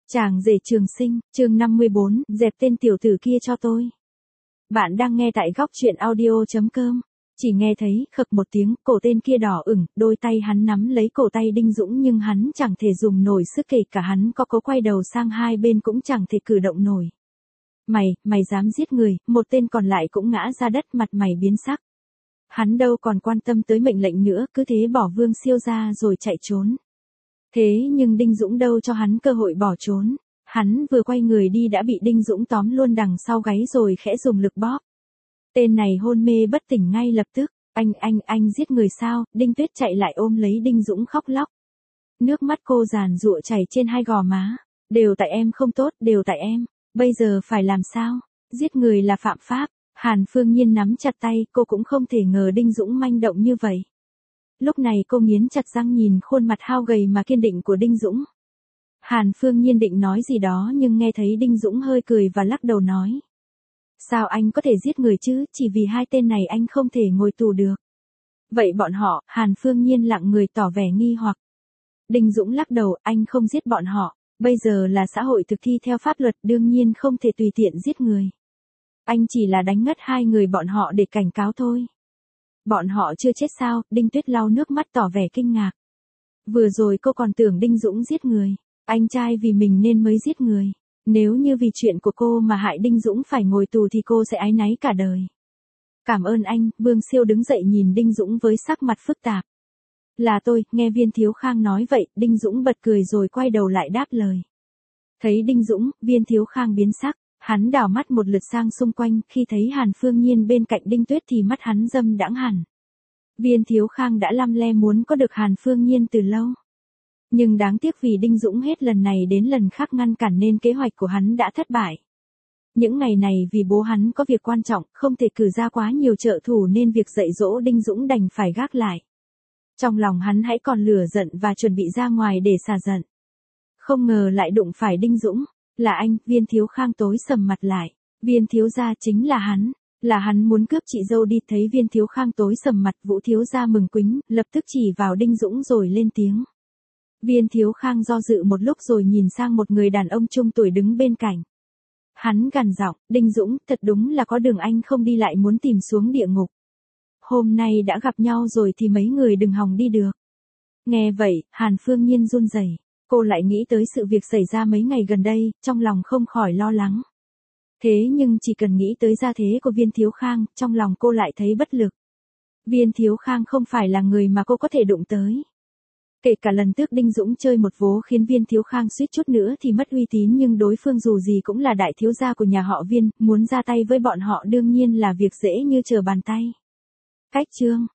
Chàng rể trường sinh, chương 54, dẹp tên tiểu tử kia cho tôi. Bạn đang nghe tại góc truyện audio.com. Chỉ nghe thấy khực một tiếng, cổ tên kia đỏ ửng, đôi tay hắn nắm lấy cổ tay Đinh Dũng nhưng hắn chẳng thể dùng nổi sức, kể cả hắn có cố quay đầu sang hai bên cũng chẳng thể cử động nổi. Mày dám giết người, một tên còn lại cũng ngã ra đất, mặt mày biến sắc. Hắn đâu còn quan tâm tới mệnh lệnh nữa, cứ thế bỏ Vương Siêu ra rồi chạy trốn. Thế nhưng Đinh Dũng đâu cho hắn cơ hội bỏ trốn. Hắn vừa quay người đi đã bị Đinh Dũng tóm luôn đằng sau gáy rồi khẽ dùng lực bóp. Tên này hôn mê bất tỉnh ngay lập tức. Anh giết người sao? Đinh Tuyết chạy lại ôm lấy Đinh Dũng khóc lóc. Nước mắt cô giàn giụa chảy trên hai gò má. Đều tại em không tốt, đều tại em. Bây giờ phải làm sao? Giết người là phạm pháp. Hàn Phương Nhiên nắm chặt tay, cô cũng không thể ngờ Đinh Dũng manh động như vậy. Lúc này cô nghiến chặt răng nhìn khuôn mặt hao gầy mà kiên định của Đinh Dũng. Hàn Phương Nhiên định nói gì đó nhưng nghe thấy Đinh Dũng hơi cười và lắc đầu nói. Sao anh có thể giết người chứ, chỉ vì hai tên này anh không thể ngồi tù được. Vậy bọn họ, Hàn Phương Nhiên lặng người tỏ vẻ nghi hoặc. Đinh Dũng lắc đầu, anh không giết bọn họ, bây giờ là xã hội thực thi theo pháp luật, đương nhiên không thể tùy tiện giết người. Anh chỉ là đánh ngất hai người bọn họ để cảnh cáo thôi. Bọn họ chưa chết sao? Đinh Tuyết lau nước mắt tỏ vẻ kinh ngạc. Vừa rồi cô còn tưởng Đinh Dũng giết người. Anh trai vì mình nên mới giết người. Nếu như vì chuyện của cô mà hại Đinh Dũng phải ngồi tù thì cô sẽ áy náy cả đời. Cảm ơn anh. Vương Siêu đứng dậy nhìn Đinh Dũng với sắc mặt phức tạp. Là tôi, nghe Viên Thiếu Khang nói vậy. Đinh Dũng bật cười rồi quay đầu lại đáp lời. Thấy Đinh Dũng, Viên Thiếu Khang biến sắc. Hắn đảo mắt một lượt sang xung quanh, khi thấy Hàn Phương Nhiên bên cạnh Đinh Tuyết thì mắt hắn dâm đãng hẳn. Viên Thiếu Khang đã lăm le muốn có được Hàn Phương Nhiên từ lâu. Nhưng đáng tiếc vì Đinh Dũng hết lần này đến lần khác ngăn cản nên kế hoạch của hắn đã thất bại. Những ngày này vì bố hắn có việc quan trọng, không thể cử ra quá nhiều trợ thủ nên việc dạy dỗ Đinh Dũng đành phải gác lại. Trong lòng hắn hãy còn lửa giận và chuẩn bị ra ngoài để xả giận. Không ngờ lại đụng phải Đinh Dũng. Là anh, Viên Thiếu Khang tối sầm mặt lại. Viên Thiếu gia chính là hắn muốn cướp chị dâu đi. Thấy Viên Thiếu Khang tối sầm mặt, Vũ Thiếu gia mừng quính, lập tức chỉ vào Đinh Dũng rồi lên tiếng. Viên Thiếu Khang do dự một lúc rồi nhìn sang một người đàn ông trung tuổi đứng bên cạnh. Hắn gằn giọng, Đinh Dũng, thật đúng là có đường anh không đi lại muốn tìm xuống địa ngục. Hôm nay đã gặp nhau rồi thì mấy người đừng hòng đi được. Nghe vậy, Hàn Phương Nhiên run rẩy. Cô lại nghĩ tới sự việc xảy ra mấy ngày gần đây, trong lòng không khỏi lo lắng. Thế nhưng chỉ cần nghĩ tới gia thế của Viên Thiếu Khang, trong lòng cô lại thấy bất lực. Viên Thiếu Khang không phải là người mà cô có thể đụng tới. Kể cả lần trước Đinh Dũng chơi một vố khiến Viên Thiếu Khang suýt chút nữa thì mất uy tín, nhưng đối phương dù gì cũng là đại thiếu gia của nhà họ Viên, muốn ra tay với bọn họ đương nhiên là việc dễ như trở bàn tay. Cách chương